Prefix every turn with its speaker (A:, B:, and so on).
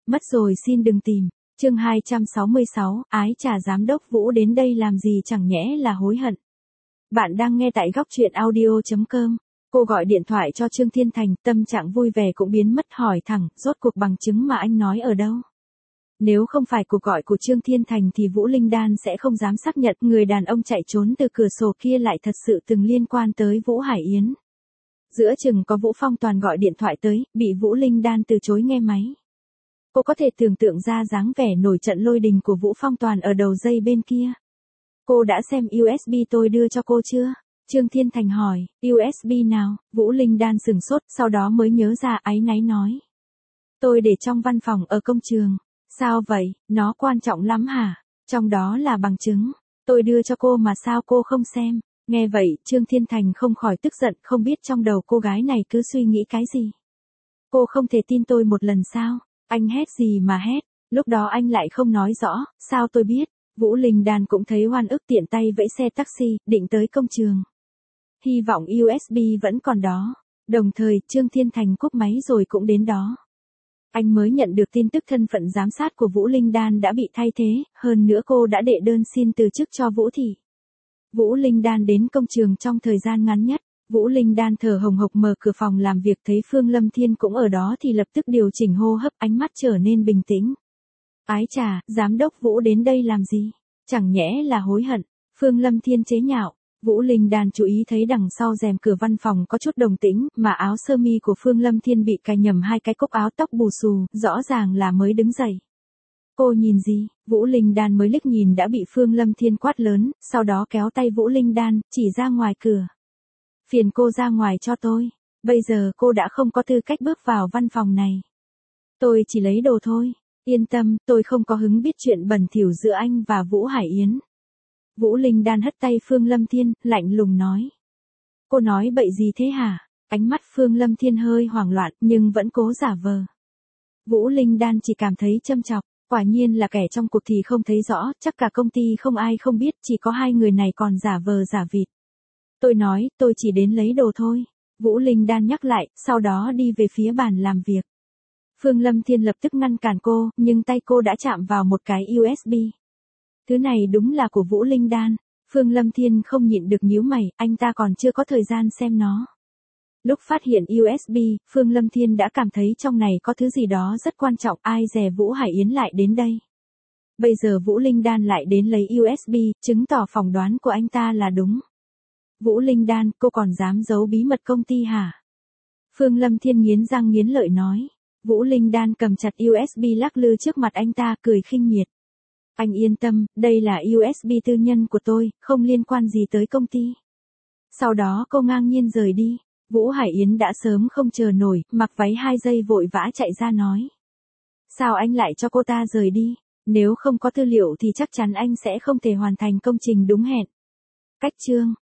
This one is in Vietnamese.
A: Mất rồi xin đừng tìm. Chương 266, ái chà giám đốc Vũ đến đây làm gì chẳng nhẽ là hối hận. Bạn đang nghe tại góc truyện audio.com. Cô gọi điện thoại cho Trương Thiên Thành, tâm trạng vui vẻ cũng biến mất, hỏi thẳng, rốt cuộc bằng chứng mà anh nói ở đâu? Nếu không phải cuộc gọi của Trương Thiên Thành thì Vũ Linh Đan sẽ không dám xác nhận người đàn ông chạy trốn từ cửa sổ kia lại thật sự từng liên quan tới Vũ Hải Yến. Giữa chừng có Vũ Phong Toàn gọi điện thoại tới, bị Vũ Linh Đan từ chối nghe máy. Cô có thể tưởng tượng ra dáng vẻ nổi trận lôi đình của Vũ Phong Toàn ở đầu dây bên kia. Cô đã xem USB tôi đưa cho cô chưa? Trương Thiên Thành hỏi, USB nào? Vũ Linh Đan sửng sốt, sau đó mới nhớ ra, áy náy nói. Tôi để trong văn phòng ở công trường. Sao vậy, nó quan trọng lắm hả? Trong đó là bằng chứng. Tôi đưa cho cô mà sao cô không xem? Nghe vậy, Trương Thiên Thành không khỏi tức giận, không biết trong đầu cô gái này cứ suy nghĩ cái gì. Cô không thể tin tôi một lần sao? Anh hét gì mà hét? Lúc đó anh lại không nói rõ, sao tôi biết? Vũ Linh Đan cũng thấy oan ức, tiện tay vẫy xe taxi, định tới công trường. Hy vọng USB vẫn còn đó. Đồng thời, Trương Thiên Thành cúp máy rồi cũng đến đó. Anh mới nhận được tin tức thân phận giám sát của Vũ Linh Đan đã bị thay thế, hơn nữa cô đã đệ đơn xin từ chức cho Vũ Thị. Vũ Linh Đan đến công trường trong thời gian ngắn nhất. Vũ Linh Đan thở hồng hộc mở cửa phòng làm việc, thấy Phương Lâm Thiên cũng ở đó thì lập tức điều chỉnh hô hấp, ánh mắt trở nên bình tĩnh. Ái chà, giám đốc Vũ đến đây làm gì? Chẳng nhẽ là hối hận? Phương Lâm Thiên chế nhạo. Vũ Linh Đan chú ý thấy đằng sau rèm cửa văn phòng có chút đồng tĩnh, mà áo sơ mi của Phương Lâm Thiên bị cài nhầm hai cái cúc áo, tóc bù xù, rõ ràng là mới đứng dậy. Cô nhìn gì? Vũ Linh Đan mới liếc nhìn đã bị Phương Lâm Thiên quát lớn, sau đó kéo tay Vũ Linh Đan, chỉ ra ngoài cửa. Phiền cô ra ngoài cho tôi, bây giờ cô đã không có tư cách bước vào văn phòng này. Tôi chỉ lấy đồ thôi, yên tâm, tôi không có hứng biết chuyện bẩn thỉu giữa anh và Vũ Hải Yến. Vũ Linh Đan hất tay Phương Lâm Thiên, lạnh lùng nói. Cô nói bậy gì thế hả? Ánh mắt Phương Lâm Thiên hơi hoảng loạn nhưng vẫn cố giả vờ. Vũ Linh Đan chỉ cảm thấy châm chọc, quả nhiên là kẻ trong cuộc thì không thấy rõ, chắc cả công ty không ai không biết, chỉ có hai người này còn giả vờ giả vịt. Tôi nói, tôi chỉ đến lấy đồ thôi. Vũ Linh Đan nhắc lại, sau đó đi về phía bàn làm việc. Phương Lâm Thiên lập tức ngăn cản cô, nhưng tay cô đã chạm vào một cái USB. Thứ này đúng là của Vũ Linh Đan. Phương Lâm Thiên không nhịn được nhíu mày, anh ta còn chưa có thời gian xem nó. Lúc phát hiện USB, Phương Lâm Thiên đã cảm thấy trong này có thứ gì đó rất quan trọng, ai dè Vũ Hải Yến lại đến đây. Bây giờ Vũ Linh Đan lại đến lấy USB, chứng tỏ phỏng đoán của anh ta là đúng. Vũ Linh Đan, cô còn dám giấu bí mật công ty hả? Phương Lâm Thiên nghiến răng nghiến lợi nói. Vũ Linh Đan cầm chặt USB lắc lư trước mặt anh ta, cười khinh miệt. Anh yên tâm, đây là USB tư nhân của tôi, không liên quan gì tới công ty. Sau đó cô ngang nhiên rời đi. Vũ Hải Yến đã sớm không chờ nổi, mặc váy 2 giây vội vã chạy ra nói. Sao anh lại cho cô ta rời đi? Nếu không có tư liệu thì chắc chắn anh sẽ không thể hoàn thành công trình đúng hẹn. Cách chương.